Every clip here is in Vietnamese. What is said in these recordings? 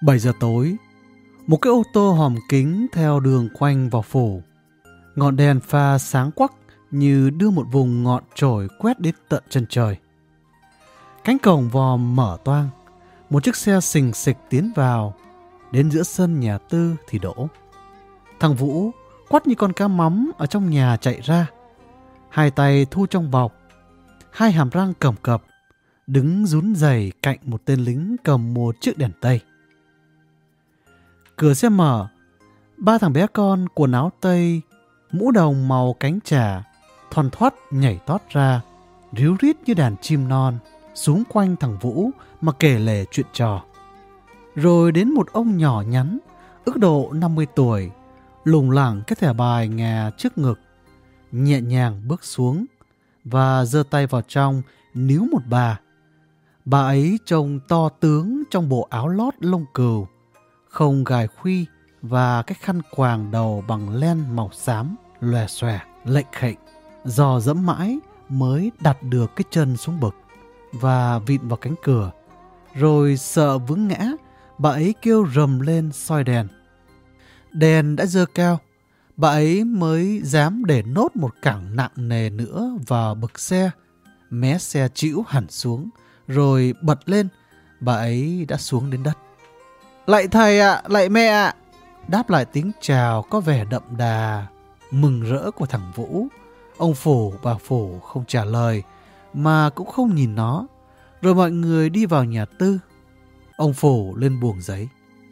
7 giờ tối, một cái ô tô hòm kính theo đường quanh vào phủ. Ngọn đèn pha sáng quắc như đưa một vùng ngọn chổi quét đến tận chân trời. Cánh cổng vòm mở toang, một chiếc xe xình xịch tiến vào, đến giữa sân nhà Tư thì đổ. Thằng Vũ quắt như con cá mắm ở trong nhà chạy ra, hai tay thu trong bọc, hai hàm răng cầm cập, đứng rún rẩy cạnh một tên lính cầm một chiếc đèn tây. Cửa xe mở, ba thằng bé con quần áo tây, mũ đồng màu cánh trà, thoăn thoắt nhảy tót ra, ríu rít như đàn chim non, xúm quanh thằng Vũ mà kể lể chuyện trò. Rồi đến một ông nhỏ nhắn, ước độ 50 tuổi, lủng lẳng cái thẻ bài ngà trước ngực, nhẹ nhàng bước xuống và giơ tay vào trong níu một bà. Bà ấy trông to tướng trong bộ áo lót lông cừu, không gài khuy và cái khăn quàng đầu bằng len màu xám lòe xòe, lệch khệnh. Dò dẫm mãi mới đặt được cái chân xuống bậc và vịn vào cánh cửa. Rồi sợ vướng ngã, bà ấy kêu rầm lên soi đèn. Đèn đã dơ cao, bà ấy mới dám để nốt một cẳng nặng nề nữa vào bậc xe. Mé xe chĩu hẳn xuống, rồi bật lên, bà ấy đã xuống đến đất. Lạy thầy ạ, lạy mẹ ạ, đáp lại tiếng chào có vẻ đậm đà, mừng rỡ của thằng Vũ. Ông Phủ, bà Phủ không trả lời, mà cũng không nhìn nó. Rồi mọi người đi vào nhà Tư. Ông Phủ lên buồng giấy.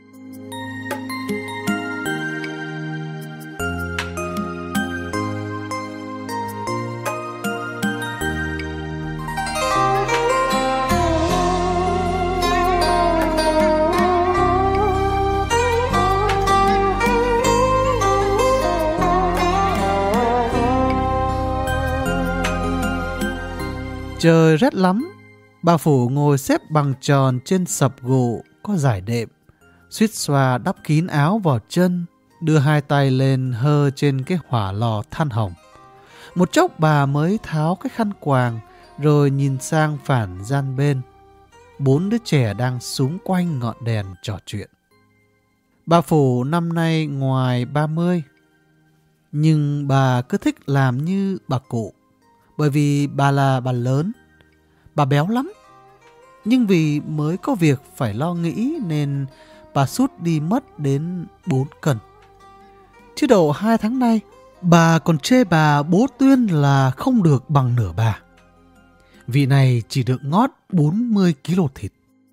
Trời rét lắm, bà Phủ ngồi xếp bằng tròn trên sập gỗ có dải đệm, suýt xoa đắp kín áo vào chân, đưa hai tay lên hơ trên cái hỏa lò than hồng. Một chốc bà mới tháo cái khăn quàng, rồi nhìn sang phản gian bên. 4 đứa trẻ đang xúm quanh ngọn đèn trò chuyện. Bà Phủ năm nay ngoài 30, nhưng bà cứ thích làm như bà cụ. Bởi vì bà là bà lớn, bà béo lắm. Nhưng vì mới có việc phải lo nghĩ nên bà sút đi mất đến 4 cân. Chứ độ 2 tháng nay, bà còn chê bà bố Tuyên là không được bằng nửa bà. Vị này chỉ được ngót 40 kg thịt.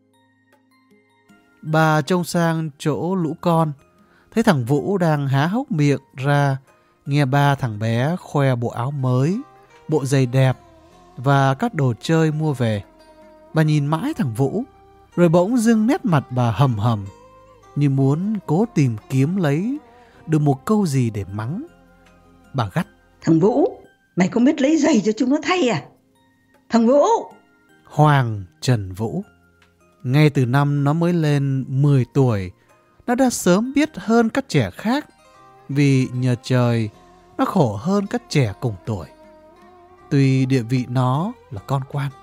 Bà trông sang chỗ lũ con, thấy thằng Vũ đang há hốc miệng ra, nghe ba thằng bé khoe bộ áo mới, bộ giày đẹp và các đồ chơi mua về. Bà nhìn mãi thằng Vũ, rồi bỗng dưng nét mặt bà hầm hầm, như muốn cố tìm kiếm lấy được một câu gì để mắng. Bà gắt: Thằng Vũ, mày không biết lấy giày cho chúng nó thay à? Thằng Vũ! Hoàng Trần Vũ. Ngay từ năm nó mới lên 10 tuổi, nó đã sớm biết hơn các trẻ khác, vì nhờ trời nó khổ hơn các trẻ cùng tuổi. Tuy địa vị nó là con quan.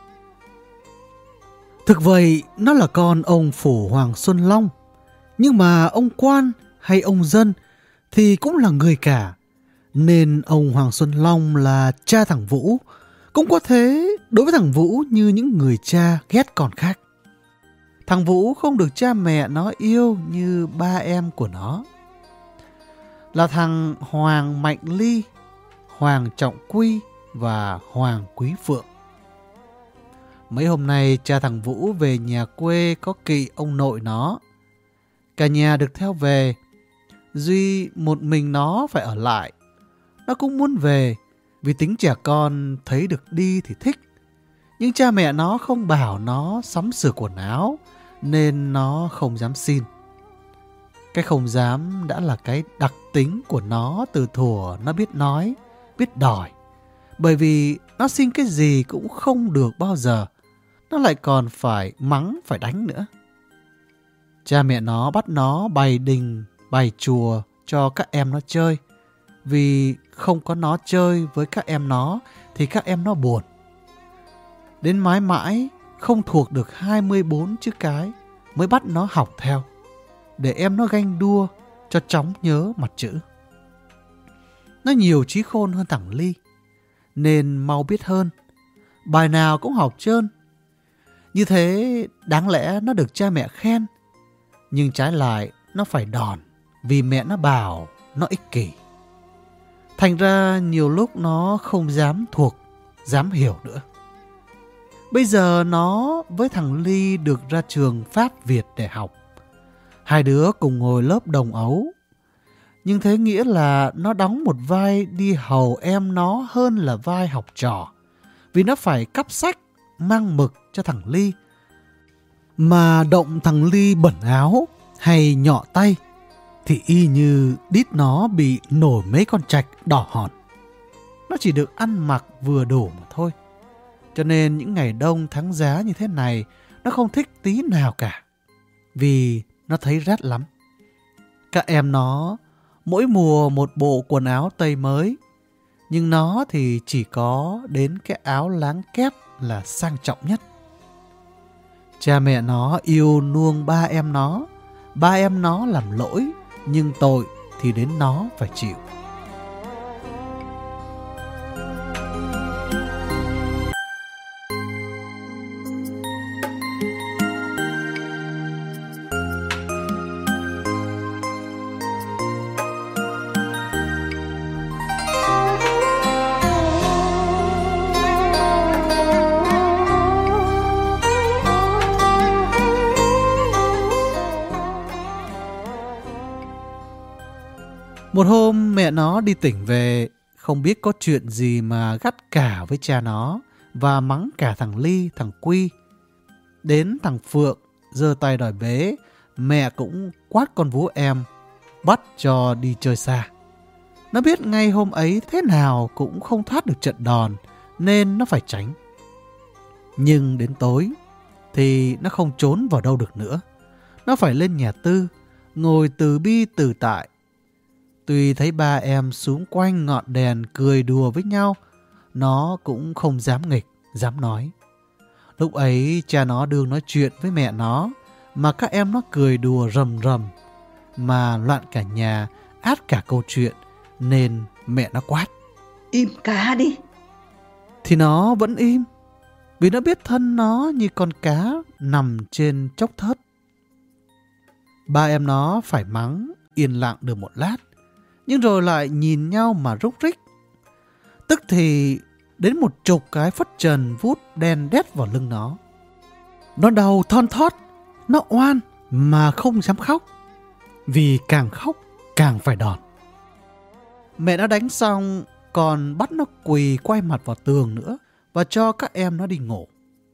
Thực vậy, nó là con ông Phủ Hoàng Xuân Long. Nhưng mà ông quan hay ông dân thì cũng là người cả. Nên ông Hoàng Xuân Long là cha thằng Vũ, cũng có thế đối với thằng Vũ như những người cha ghét con khác. Thằng Vũ không được cha mẹ nó yêu như ba em của nó. Là thằng Hoàng Mạnh Ly, Hoàng Trọng Quy và Hoàng Quý Phượng. Mấy hôm nay cha thằng Vũ về nhà quê có kỵ ông nội nó. Cả nhà được theo về, duy một mình nó phải ở lại. Nó cũng muốn về vì tính trẻ con thấy được đi thì thích. Nhưng cha mẹ nó không bảo nó sắm sửa quần áo nên nó không dám xin. Cái không dám đã là cái đặc tính của nó từ thuở nó biết nói, biết đòi. Bởi vì nó xin cái gì cũng không được bao giờ. Nó lại còn phải mắng, phải đánh nữa. Cha mẹ nó bắt nó bày đình, bày chùa cho các em nó chơi. Vì không có nó chơi với các em nó thì các em nó buồn. Đến mãi mãi không thuộc được 24 chữ cái mới bắt nó học theo. để em nó ganh đua cho chóng nhớ mặt chữ. Nó nhiều trí khôn hơn thằng Ly, nên mau biết hơn. Bài nào cũng học trơn. Như thế đáng lẽ nó được cha mẹ khen, nhưng trái lại nó phải đòn vì mẹ nó bảo nó ích kỷ. Thành ra nhiều lúc nó không dám thuộc, dám hiểu nữa. Bây giờ nó với thằng Ly được ra trường Pháp Việt để học. Hai đứa cùng ngồi lớp đồng ấu. Nhưng thế nghĩa là nó đóng một vai đi hầu em nó hơn là vai học trò. Vì nó phải cắp sách, mang mực cho thằng Ly. Mà động thằng Ly bẩn áo hay nhọ tay thì y như đít nó bị nổi mấy con trạch đỏ hòn. Nó chỉ được ăn mặc vừa đủ mà thôi. Cho nên những ngày đông tháng giá như thế này nó không thích tí nào cả. Vì nó thấy rét lắm. Các em nó mỗi mùa một bộ quần áo tây mới. Nhưng nó thì chỉ có đến cái áo láng kép là sang trọng nhất. Cha mẹ nó yêu nuông ba em nó. Ba em nó làm lỗi, nhưng tội thì đến nó phải chịu. Một hôm mẹ nó đi tỉnh về, không biết có chuyện gì mà gắt cả với cha nó và mắng cả thằng Ly, thằng Quy. Đến thằng Phượng giơ tay đòi bế, mẹ cũng quát con vú em, bắt cho đi chơi xa. Nó biết ngay hôm ấy thế nào cũng không thoát được trận đòn nên nó phải tránh. Nhưng đến tối thì nó không trốn vào đâu được nữa. Nó phải lên nhà Tư, ngồi từ bi từ tại. Tuy thấy ba em xúm quanh ngọn đèn cười đùa với nhau, nó cũng không dám nghịch, dám nói. Lúc ấy cha nó đương nói chuyện với mẹ nó, mà các em nó cười đùa rầm rầm, mà loạn cả nhà, át cả câu chuyện, nên mẹ nó quát. Im cá đi. Thì nó vẫn im, vì nó biết thân nó như con cá nằm trên chốc thớt. Ba em nó phải mắng, yên lặng được một lát, nhưng rồi lại nhìn nhau mà rúc rích. Tức thì đến 10 cái phất trần vút đen đét vào lưng nó. Nó đau thon thót, nó oan mà không dám khóc, vì càng khóc càng phải đòn. Mẹ nó đánh xong còn bắt nó quỳ quay mặt vào tường nữa và cho các em nó đi ngủ.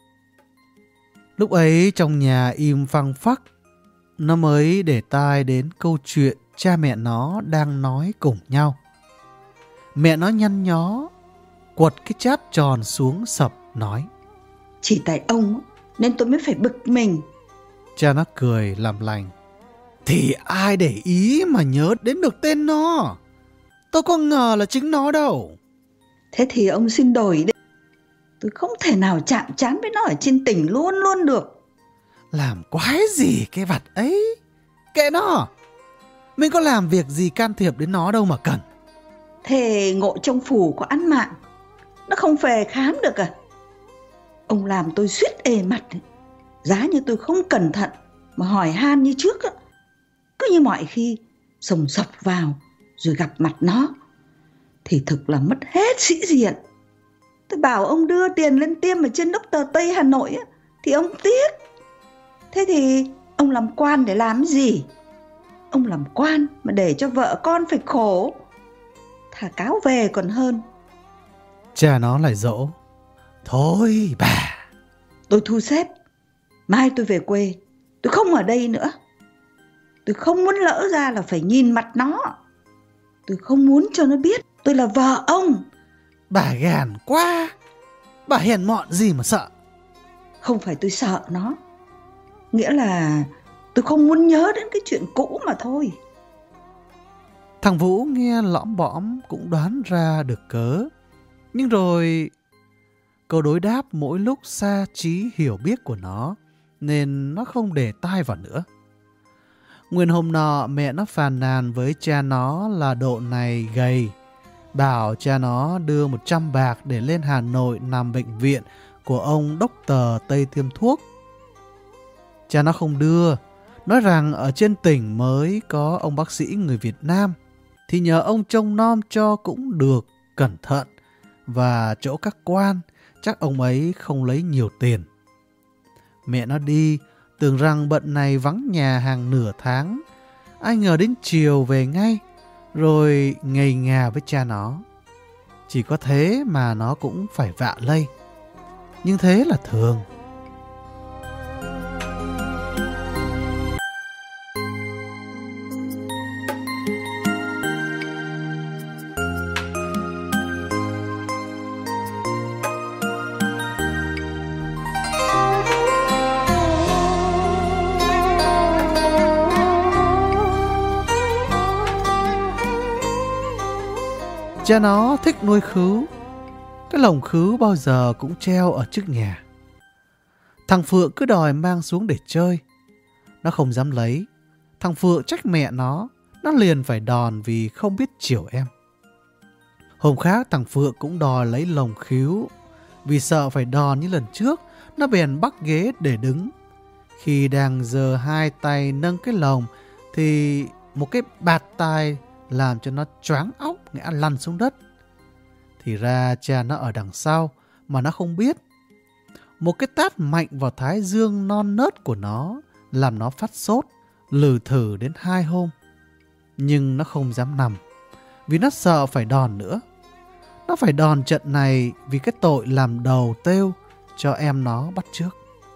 Lúc ấy trong nhà im phăng phắc, nó mới để tai đến câu chuyện cha mẹ nó đang nói cùng nhau. Mẹ nó nhăn nhó, quật cái cháp tròn xuống sập, nói. Chỉ tại ông nên tôi mới phải bực mình. Cha nó cười làm lành. Thì ai để ý mà nhớ đến được tên nó. Tôi có ngờ là chính nó đâu. Thế thì ông xin đổi đi. Tôi không thể nào chạm trán với nó ở trên tỉnh luôn luôn được. Làm quái gì cái vặt ấy. Kệ nó. Mình có làm việc gì can thiệp đến nó đâu mà cần. Thế ngộ trong phủ có ăn mạng, nó không về khám được à? Ông làm tôi suýt ề mặt ấy. Giá như tôi không cẩn thận mà hỏi han như trước á, cứ như mọi khi sồng sọc vào rồi gặp mặt nó thì thực là mất hết sĩ diện. Tôi bảo ông đưa tiền lên tiêm ở trên Dr. Tây Hà Nội á, thì ông tiếc. Thế thì ông làm quan để làm gì? Ông làm quan mà để cho vợ con phải khổ, thả cáo về còn hơn. Cha nó lại dỗ. Thôi bà. Tôi thu xếp, mai tôi về quê, tôi không ở đây nữa. Tôi không muốn lỡ ra là phải nhìn mặt nó. Tôi không muốn cho nó biết tôi là vợ ông. Bà gàn quá. Bà hèn mọn gì mà sợ. Không phải tôi sợ nó, nghĩa là tôi không muốn nhớ đến cái chuyện cũ mà thôi. Thằng Vũ nghe lõm bõm cũng đoán ra được cớ. Nhưng rồi câu đối đáp mỗi lúc xa trí hiểu biết của nó, nên nó không để tai vào nữa. Nguyên hôm nọ mẹ nó phàn nàn với cha nó là độ này gầy, bảo cha nó đưa 100 bạc để lên Hà Nội nằm bệnh viện của ông đốc tờ Tây tiêm thuốc. Cha nó không đưa, nói rằng ở trên tỉnh mới có ông bác sĩ người Việt Nam, thì nhờ ông trông nom cho cũng được, cẩn thận, và chỗ các quan chắc ông ấy không lấy nhiều tiền. Mẹ nó đi, tưởng rằng bận này vắng nhà hàng nửa tháng, ai ngờ đến chiều về ngay, rồi ngây ngà với cha nó. Chỉ có thế mà nó cũng phải vạ lây. Nhưng thế là thường. Cha nó thích nuôi khứu. Cái lồng khứu bao giờ cũng treo ở trước nhà. Thằng Phượng cứ đòi mang xuống để chơi. Nó không dám lấy. Thằng Phượng trách mẹ nó liền phải đòn vì không biết chiều em. Hôm khác thằng Phượng cũng đòi lấy lồng khứu. Vì sợ phải đòn như lần trước, nó bèn bắt ghế để đứng. Khi đang giơ hai tay nâng cái lồng thì một cái bạt tai làm cho nó choáng óc ngã lăn xuống đất. Thì ra cha nó ở đằng sau mà nó không biết. Một cái tát mạnh vào thái dương non nớt của nó làm nó phát sốt, lừ thử đến 2 hôm. Nhưng nó không dám nằm vì nó sợ phải đòn nữa. Nó phải đòn trận này vì cái tội làm đầu têu cho em nó bắt trước.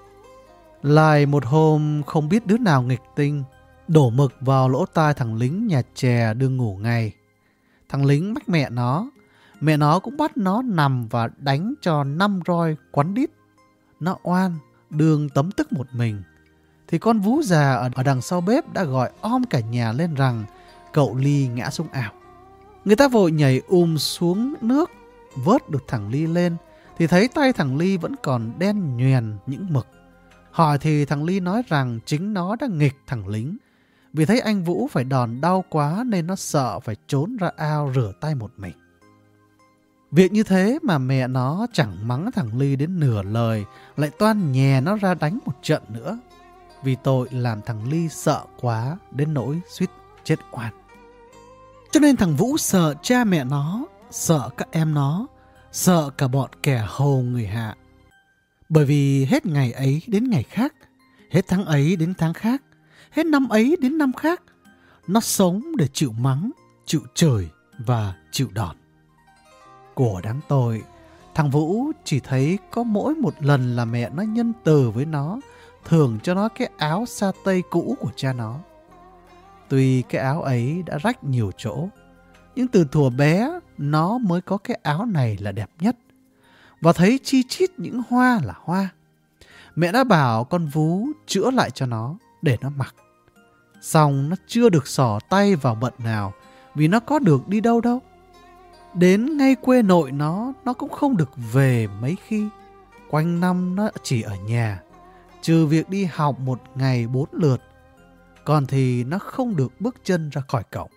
Lại một hôm không biết đứa nào nghịch tinh đổ mực vào lỗ tai thằng lính nhà chè đương ngủ ngày. Thằng lính mách mẹ nó cũng bắt nó nằm và đánh cho 5 roi quắn đít. Nó oan, đương tấm tức một mình. Thì con vú già ở đằng sau bếp đã gọi cả nhà lên rằng cậu Ly ngã xuống ảo. Người ta vội nhảy xuống nước, vớt được thằng Ly lên, thì thấy tay thằng Ly vẫn còn đen nhoèn những mực. Hỏi thì thằng Ly nói rằng chính nó đã nghịch thằng lính. Vì thấy anh Vũ phải đòn đau quá nên nó sợ phải trốn ra ao rửa tay một mình. Việc như thế mà mẹ nó chẳng mắng thằng Ly đến nửa lời, lại toan nhè nó ra đánh một trận nữa. Vì tội làm thằng Ly sợ quá đến nỗi suýt chết oan. Cho nên thằng Vũ sợ cha mẹ nó, sợ các em nó, sợ cả bọn kẻ hầu người hạ. Bởi vì hết ngày ấy đến ngày khác, hết tháng ấy đến tháng khác, hết năm ấy đến năm khác, nó sống để chịu mắng, chịu chửi và chịu đòn. Của đáng tội, thằng Vũ chỉ thấy có mỗi một lần là mẹ nó nhân từ với nó, thưởng cho nó cái áo sa tây cũ của cha nó. Tuy cái áo ấy đã rách nhiều chỗ, nhưng từ thuở bé nó mới có cái áo này là đẹp nhất. Và thấy chi chít những hoa là hoa. Mẹ đã bảo con Vú chữa lại cho nó để nó mặc. Xong nó chưa được xỏ tay vào bận nào vì nó có được đi đâu đâu. Đến ngay quê nội nó cũng không được về mấy khi. Quanh năm nó chỉ ở nhà, trừ việc đi học một ngày 4 lượt. Còn thì nó không được bước chân ra khỏi cổng.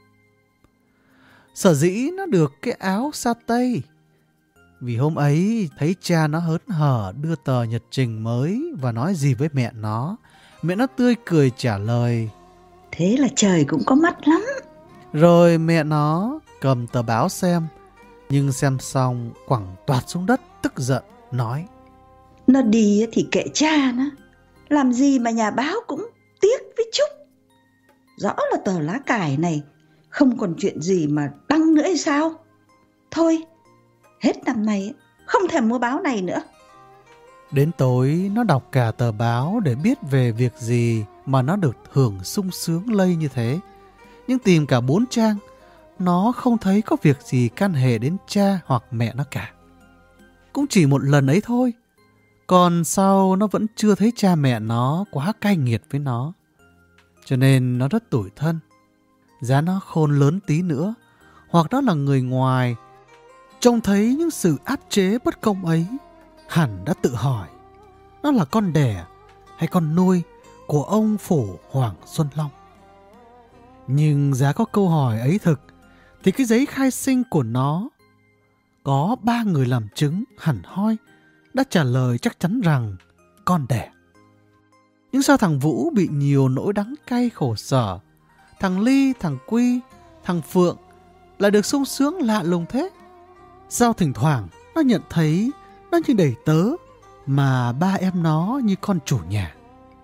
Sở dĩ nó được cái áo sa tây vì hôm ấy thấy cha nó hớn hở đưa tờ nhật trình mới và nói gì với mẹ nó. Mẹ nó tươi cười trả lời: thế là trời cũng có mắt lắm. Rồi mẹ nó cầm tờ báo xem, nhưng xem xong quẳng toạt xuống đất tức giận nói: nó đi thì kệ cha nó, làm gì mà nhà báo cũng tiếc với Trúc. Rõ là tờ lá cải này không còn chuyện gì mà đăng nữa hay sao? Thôi, hết năm nay không thèm mua báo này nữa. Đến tối nó đọc cả tờ báo để biết về việc gì mà nó được hưởng sung sướng lây như thế. Nhưng tìm cả 4 trang, nó không thấy có việc gì can hệ đến cha hoặc mẹ nó cả. Cũng chỉ một lần ấy thôi. Còn sau nó vẫn chưa thấy cha mẹ nó quá cay nghiệt với nó. Cho nên nó rất tủi thân. Giá nó khôn lớn tí nữa, hoặc nó là người ngoài, trông thấy những sự áp chế bất công ấy, hẳn đã tự hỏi nó là con đẻ hay con nuôi của ông Phổ Hoàng Xuân Long. Nhưng giá có câu hỏi ấy thực, thì cái giấy khai sinh của nó có 3 người làm chứng hẳn hoi đã trả lời chắc chắn rằng con đẻ. Nhưng sao thằng Vũ bị nhiều nỗi đắng cay khổ sở, thằng Ly, thằng Quy, thằng Phượng lại được sung sướng lạ lùng thế? Sao thỉnh thoảng nó nhận thấy nó như đầy tớ, mà ba em nó như con chủ nhà?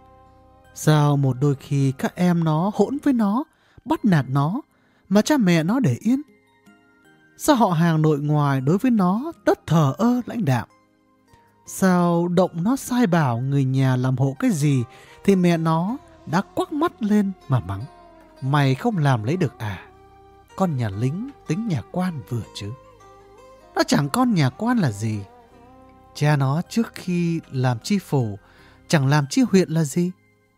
Sao một đôi khi các em nó hỗn với nó, bắt nạt nó, mà cha mẹ nó để yên? Sao họ hàng nội ngoài đối với nó rất thờ ơ lãnh đạm? Sao động nó sai bảo người nhà làm hộ cái gì thì mẹ nó đã quắc mắt lên mà mắng: mày không làm lấy được à? Con nhà lính tính nhà quan vừa chứ. Nó chẳng con nhà quan là gì. Cha nó trước khi làm chi phủ chẳng làm chi huyện là gì.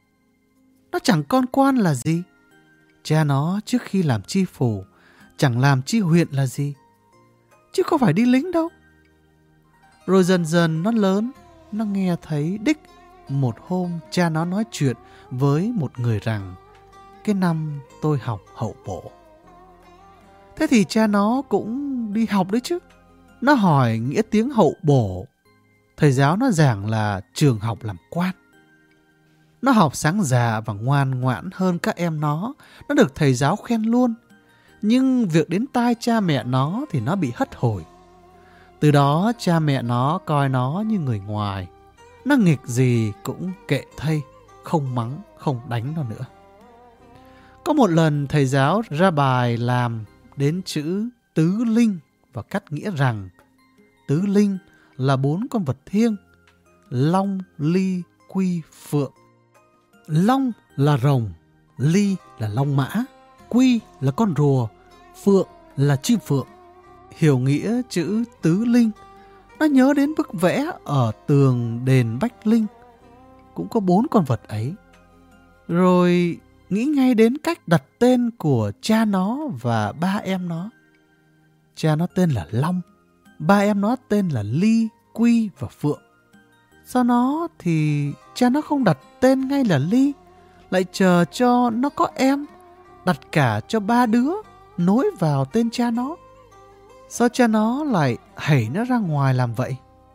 Nó chẳng con quan là gì. Cha nó trước khi làm chi phủ chẳng làm chi huyện là gì. Chứ không phải đi lính đâu. Rồi dần dần nó lớn, nó nghe thấy đích một hôm cha nó nói chuyện với một người rằng: cái năm tôi học hậu bổ. Thế thì cha nó cũng đi học đấy chứ. Nó hỏi nghĩa tiếng hậu bổ. Thầy giáo nó giảng là trường học làm quan. Nó học sáng dạ và ngoan ngoãn hơn các em nó được thầy giáo khen luôn. Nhưng việc đến tai cha mẹ nó thì nó bị hất hủi. Từ đó cha mẹ nó coi nó như người ngoài. Nó nghịch gì cũng kệ thây, không mắng, không đánh nó nữa. Có một lần thầy giáo ra bài làm đến chữ tứ linh và cắt nghĩa rằng tứ linh là 4 con vật thiêng: long, ly, quy, phượng. Long là rồng, ly là long mã, quy là con rùa, phượng là chim phượng. Hiểu nghĩa chữ tứ linh, nó nhớ đến bức vẽ ở tường đền Bách Linh, cũng có 4 con vật ấy. Rồi nghĩ ngay đến cách đặt tên của cha nó và ba em nó. Cha nó tên là Long, ba em nó tên là Ly, Quy và Phượng. Sau nó thì cha nó không đặt tên ngay là Ly, lại chờ cho nó có em, đặt cả cho 3 đứa nối vào tên cha nó. Sao cha nó lại hẩy nó ra ngoài làm vậy?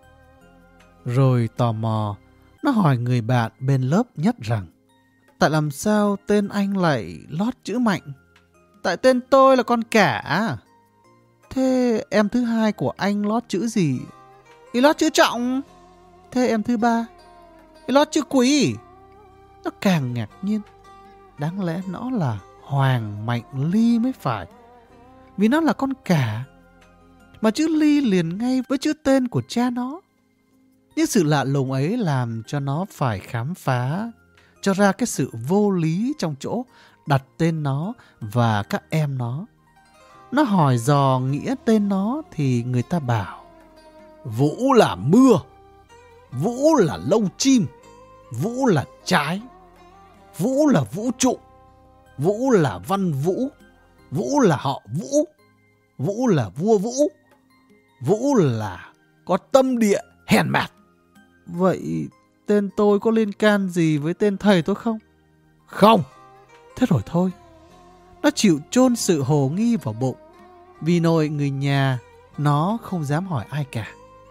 Rồi tò mò, nó hỏi người bạn bên lớp nhất rằng: tại làm sao tên anh lại lót chữ Mạnh? Tại tên tôi là con Cả. Thế em thứ hai của anh lót chữ gì? Thì lót chữ Trọng. Thế em thứ ba? Thì lót chữ Quý. Nó càng ngạc nhiên. Đáng lẽ nó là Hoàng Mạnh Ly mới phải, vì nó là con Cả, mà chữ Ly liền ngay với chữ tên của cha nó. Nhưng sự lạ lùng ấy làm cho nó phải khám phá cho ra cái sự vô lý trong chỗ đặt tên nó và các em nó. Nó hỏi dò nghĩa tên nó thì người ta bảo: Vũ là mưa, Vũ là lông chim, Vũ là trái, Vũ là vũ trụ, Vũ là văn Vũ, Vũ là họ Vũ, Vũ là vua Vũ, Vũ là có tâm địa hèn mạt. Vậy tên tôi có liên can gì với tên thầy tôi không? Không. Thế rồi thôi. Nó chịu chôn sự hồ nghi vào bụng, vì nội người nhà nó không dám hỏi ai cả.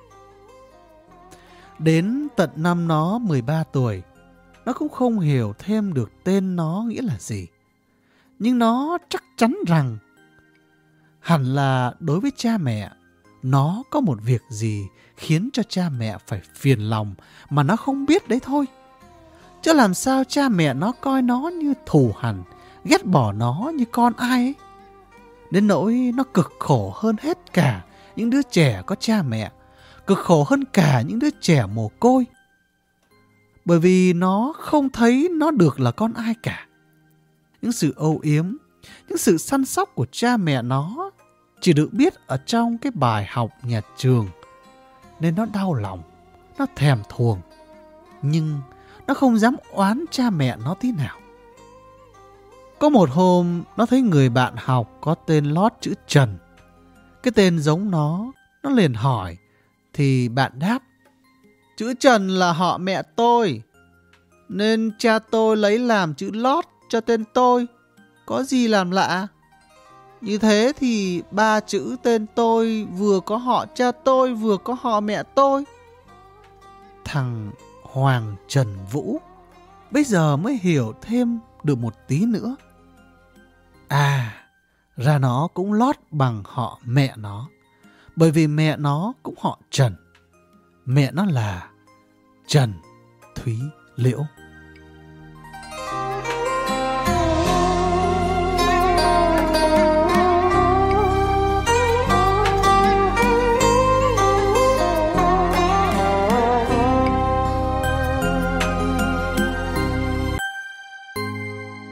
Đến tận năm nó 13 tuổi, nó cũng không hiểu thêm được tên nó nghĩa là gì. Nhưng nó chắc chắn rằng hẳn là đối với cha mẹ, nó có một việc gì khiến cho cha mẹ phải phiền lòng mà nó không biết đấy thôi. Chứ làm sao cha mẹ nó coi nó như thù hằn, ghét bỏ nó như con ai ấy. Đến nỗi nó cực khổ hơn hết cả những đứa trẻ có cha mẹ, cực khổ hơn cả những đứa trẻ mồ côi. Bởi vì nó không thấy nó được là con ai cả. Những sự âu yếm, những sự săn sóc của cha mẹ nó chỉ được biết ở trong cái bài học nhà trường, nên nó đau lòng, nó thèm thuồng, nhưng nó không dám oán cha mẹ nó tí nào. Có một hôm nó thấy người bạn học có tên lót chữ Trần. Cái tên giống nó liền hỏi, thì bạn đáp: chữ Trần là họ mẹ tôi, nên cha tôi lấy làm chữ lót cho tên tôi. Có gì làm lạ? Như thế thì 3 chữ tên tôi vừa có họ cha tôi vừa có họ mẹ tôi. Thằng Hoàng Trần Vũ bây giờ mới hiểu thêm được một tí nữa. À, ra nó cũng lót bằng họ mẹ nó. Bởi vì mẹ nó cũng họ Trần. Mẹ nó là Trần Thúy Liễu.